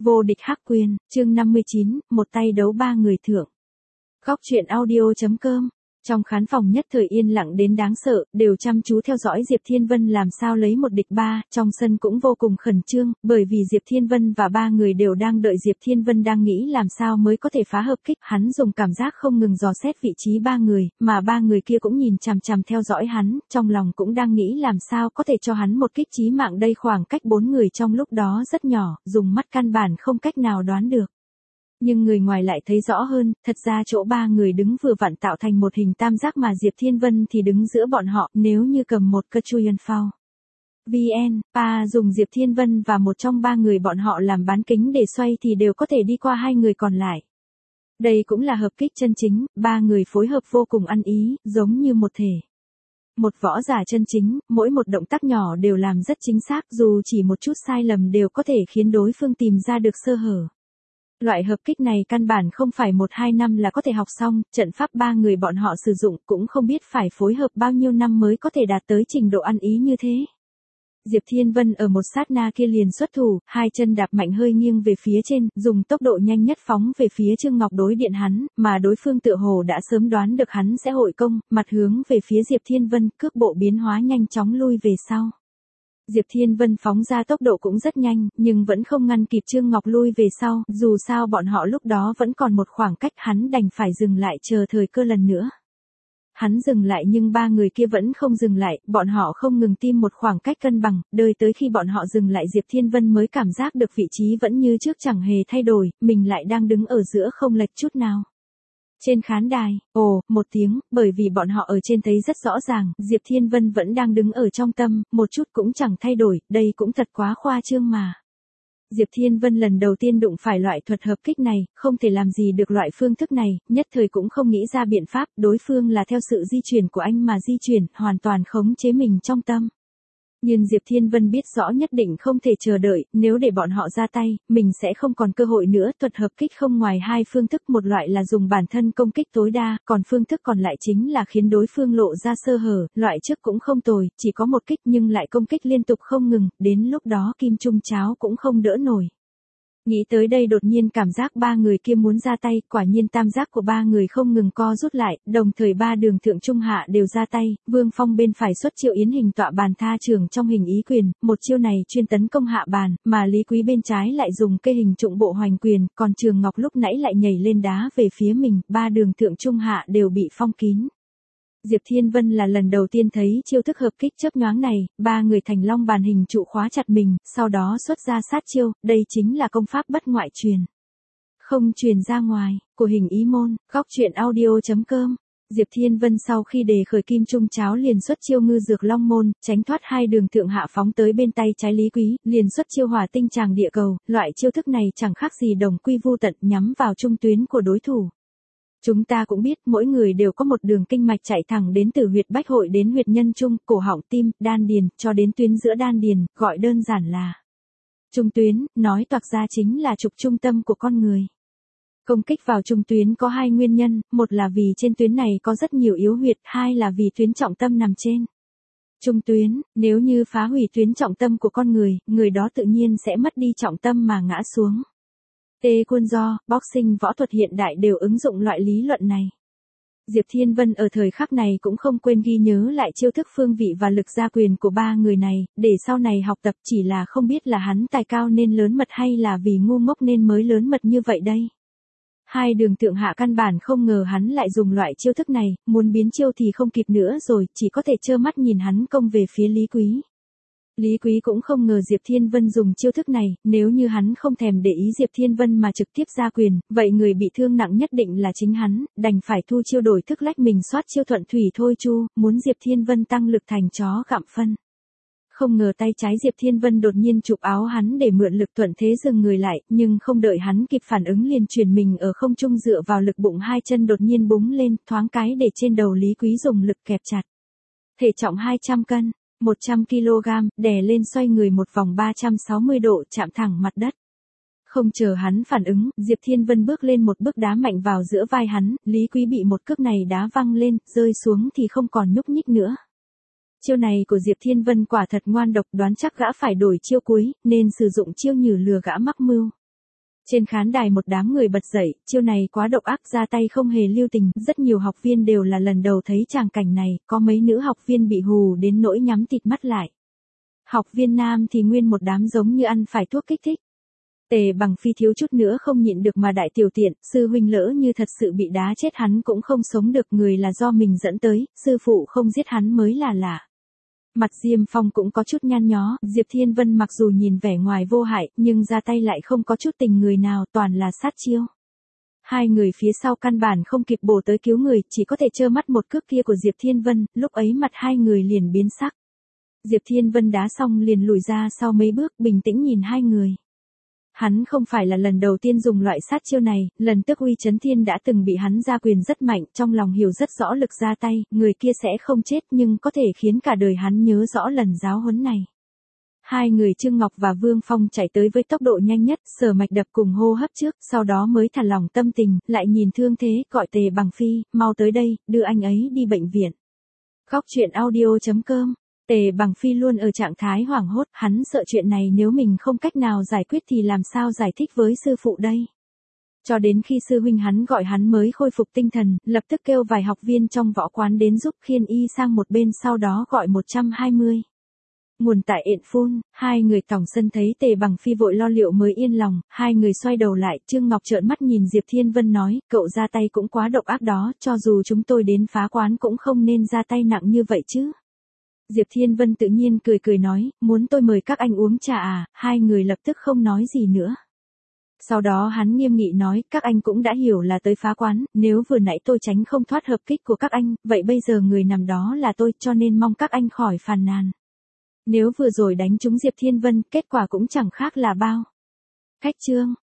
Vô địch hắc quyền, chương 59, một tay đấu ba người thượng. Góc truyện audio.com. Trong khán phòng nhất thời yên lặng đến đáng sợ, đều chăm chú theo dõi Diệp Thiên Vân làm sao lấy một địch ba, trong sân cũng vô cùng khẩn trương, bởi vì Diệp Thiên Vân và ba người đều đang đợi Diệp Thiên Vân đang nghĩ làm sao mới có thể phá hợp kích, hắn dùng cảm giác không ngừng dò xét vị trí ba người, mà ba người kia cũng nhìn chằm chằm theo dõi hắn, trong lòng cũng đang nghĩ làm sao có thể cho hắn một kích chí mạng đây khoảng cách bốn người trong lúc đó rất nhỏ, dùng mắt căn bản không cách nào đoán được. Nhưng người ngoài lại thấy rõ hơn, thật ra chỗ ba người đứng vừa vặn tạo thành một hình tam giác mà Diệp Thiên Vân thì đứng giữa bọn họ, nếu như cầm một cơ chui phao. VN, dùng Diệp Thiên Vân và một trong ba người bọn họ làm bán kính để xoay thì đều có thể đi qua hai người còn lại. Đây cũng là hợp kích chân chính, ba người phối hợp vô cùng ăn ý, giống như một thể. Một võ giả chân chính, mỗi một động tác nhỏ đều làm rất chính xác, dù chỉ một chút sai lầm đều có thể khiến đối phương tìm ra được sơ hở. Loại hợp kích này căn bản không phải 1-2 năm là có thể học xong, trận pháp ba người bọn họ sử dụng cũng không biết phải phối hợp bao nhiêu năm mới có thể đạt tới trình độ ăn ý như thế. Diệp Thiên Vân ở một sát na kia liền xuất thủ, hai chân đạp mạnh hơi nghiêng về phía trên, dùng tốc độ nhanh nhất phóng về phía Trương Ngọc đối điện hắn, mà đối phương tựa hồ đã sớm đoán được hắn sẽ hội công, mặt hướng về phía Diệp Thiên Vân, cước bộ biến hóa nhanh chóng lui về sau. Diệp Thiên Vân phóng ra tốc độ cũng rất nhanh, nhưng vẫn không ngăn kịp Trương Ngọc lui về sau, dù sao bọn họ lúc đó vẫn còn một khoảng cách, hắn đành phải dừng lại chờ thời cơ lần nữa. Hắn dừng lại nhưng ba người kia vẫn không dừng lại, bọn họ không ngừng tìm một khoảng cách cân bằng, đợi tới khi bọn họ dừng lại Diệp Thiên Vân mới cảm giác được vị trí vẫn như trước chẳng hề thay đổi, mình lại đang đứng ở giữa không lệch chút nào. Trên khán đài, một tiếng, bởi vì bọn họ ở trên thấy rất rõ ràng, Diệp Thiên Vân vẫn đang đứng ở trong tâm, một chút cũng chẳng thay đổi, đây cũng thật quá khoa trương mà. Diệp Thiên Vân lần đầu tiên đụng phải loại thuật hợp kích này, không thể làm gì được loại phương thức này, nhất thời cũng không nghĩ ra biện pháp, đối phương là theo sự di chuyển của anh mà di chuyển, hoàn toàn khống chế mình trong tâm. Nhưng Diệp Thiên Vân biết rõ nhất định không thể chờ đợi, nếu để bọn họ ra tay, mình sẽ không còn cơ hội nữa. Thuật hợp kích không ngoài hai phương thức, một loại là dùng bản thân công kích tối đa, còn phương thức còn lại chính là khiến đối phương lộ ra sơ hở, loại trước cũng không tồi, chỉ có một kích nhưng lại công kích liên tục không ngừng, đến lúc đó kim trung cháo cũng không đỡ nổi. Nghĩ tới đây đột nhiên cảm giác ba người kia muốn ra tay, quả nhiên tam giác của ba người không ngừng co rút lại, đồng thời ba đường thượng trung hạ đều ra tay, Vương Phong bên phải xuất chiêu yến hình tọa bàn tha trường trong hình ý quyền, một chiêu này chuyên tấn công hạ bàn, mà Lý Quý bên trái lại dùng cây hình trụng bộ hoành quyền, còn Trường Ngọc lúc nãy lại nhảy lên đá về phía mình, ba đường thượng trung hạ đều bị phong kín. Diệp Thiên Vân là lần đầu tiên thấy chiêu thức hợp kích chớp nhoáng này, ba người thành long bàn hình trụ khóa chặt mình, sau đó xuất ra sát chiêu, đây chính là công pháp bất ngoại truyền. Không truyền ra ngoài, của hình ý môn, góc truyện audio.com. Diệp Thiên Vân sau khi đề khởi kim trung cháo liền xuất chiêu ngư dược long môn, tránh thoát hai đường thượng hạ phóng tới bên tay trái Lý Quý, liền xuất chiêu hỏa tinh tràng địa cầu, loại chiêu thức này chẳng khác gì đồng quy vu tận nhắm vào trung tuyến của đối thủ. Chúng ta cũng biết mỗi người đều có một đường kinh mạch chạy thẳng đến từ huyệt bách hội đến huyệt nhân trung, cổ họng tim, đan điền, cho đến tuyến giữa đan điền, gọi đơn giản là trung tuyến, nói toạc ra chính là trục trung tâm của con người. Công kích vào trung tuyến có hai nguyên nhân, một là vì trên tuyến này có rất nhiều yếu huyệt, hai là vì tuyến trọng tâm nằm trên trung tuyến, nếu như phá hủy tuyến trọng tâm của con người, người đó tự nhiên sẽ mất đi trọng tâm mà ngã xuống. Taekwondo, boxing võ thuật hiện đại đều ứng dụng loại lý luận này. Diệp Thiên Vân ở thời khắc này cũng không quên ghi nhớ lại chiêu thức phương vị và lực gia quyền của ba người này, để sau này học tập, chỉ là không biết là hắn tài cao nên lớn mật hay là vì ngu ngốc nên mới lớn mật như vậy đây. Hai đường thượng hạ căn bản không ngờ hắn lại dùng loại chiêu thức này, muốn biến chiêu thì không kịp nữa rồi, chỉ có thể trơ mắt nhìn hắn công về phía Lý Quý. Lý Quý cũng không ngờ Diệp Thiên Vân dùng chiêu thức này, nếu như hắn không thèm để ý Diệp Thiên Vân mà trực tiếp ra quyền, vậy người bị thương nặng nhất định là chính hắn, đành phải thu chiêu đổi thức lách mình soát chiêu thuận thủy thôi chu, muốn Diệp Thiên Vân tăng lực thành chó gặm phân. Không ngờ tay trái Diệp Thiên Vân đột nhiên chụp áo hắn để mượn lực thuận thế dừng người lại, nhưng không đợi hắn kịp phản ứng liền chuyển mình ở không trung dựa vào lực bụng hai chân đột nhiên búng lên, thoáng cái để trên đầu Lý Quý dùng lực kẹp chặt. Thể trọng 200 cân. 100 kg, đè lên xoay người một vòng 360 độ chạm thẳng mặt đất. Không chờ hắn phản ứng, Diệp Thiên Vân bước lên một bước đá mạnh vào giữa vai hắn, Lý Quý bị một cước này đá văng lên, rơi xuống thì không còn nhúc nhích nữa. Chiêu này của Diệp Thiên Vân quả thật ngoan độc, đoán chắc gã phải đổi chiêu cuối, nên sử dụng chiêu nhử lừa gã mắc mưu. Trên khán đài một đám người bật dậy, chiêu này quá độc ác, ra tay không hề lưu tình, rất nhiều học viên đều là lần đầu thấy tràng cảnh này, có mấy nữ học viên bị hù đến nỗi nhắm tịt mắt lại. Học viên nam thì nguyên một đám giống như ăn phải thuốc kích thích. Tề Bằng Phi thiếu chút nữa không nhịn được mà đại tiểu tiện, sư huynh lỡ như thật sự bị đá chết hắn cũng không sống được, người là do mình dẫn tới, sư phụ không giết hắn mới là lạ. Mặt Diêm Phong cũng có chút nhăn nhó, Diệp Thiên Vân mặc dù nhìn vẻ ngoài vô hại, nhưng ra tay lại không có chút tình người nào, toàn là sát chiêu. Hai người phía sau căn bản không kịp bổ tới cứu người, chỉ có thể trơ mắt một cước kia của Diệp Thiên Vân, lúc ấy mặt hai người liền biến sắc. Diệp Thiên Vân đá xong liền lùi ra sau mấy bước, bình tĩnh nhìn hai người. Hắn không phải là lần đầu tiên dùng loại sát chiêu này, lần Tước Uy Chấn Thiên đã từng bị hắn ra quyền rất mạnh, trong lòng hiểu rất rõ lực ra tay, người kia sẽ không chết nhưng có thể khiến cả đời hắn nhớ rõ lần giáo huấn này. Hai người Trương Ngọc và Vương Phong chạy tới với tốc độ nhanh nhất, Sở Mạch đập cùng hô hấp trước, sau đó mới thả lỏng tâm tình, lại nhìn thương thế, gọi Tề Bằng Phi, mau tới đây, đưa anh ấy đi bệnh viện. Góc truyện audio.com. Tề Bằng Phi luôn ở trạng thái hoảng hốt, hắn sợ chuyện này nếu mình không cách nào giải quyết thì làm sao giải thích với sư phụ đây. Cho đến khi sư huynh hắn gọi hắn mới khôi phục tinh thần, lập tức kêu vài học viên trong võ quán đến giúp khiêng y sang một bên, sau đó gọi 120. Nguồn tại ện phun, hai người tổng sân thấy Tề Bằng Phi vội lo liệu mới yên lòng, hai người xoay đầu lại, Trương Ngọc trợn mắt nhìn Diệp Thiên Vân nói, cậu ra tay cũng quá độc ác đó, cho dù chúng tôi đến phá quán cũng không nên ra tay nặng như vậy chứ. Diệp Thiên Vân tự nhiên cười cười nói, muốn tôi mời các anh uống trà à, hai người lập tức không nói gì nữa. Sau đó hắn nghiêm nghị nói, các anh cũng đã hiểu là tới phá quán, nếu vừa nãy tôi tránh không thoát hợp kích của các anh, vậy bây giờ người nằm đó là tôi, cho nên mong các anh khỏi phàn nàn. Nếu vừa rồi đánh trúng Diệp Thiên Vân, kết quả cũng chẳng khác là bao. Cách chương.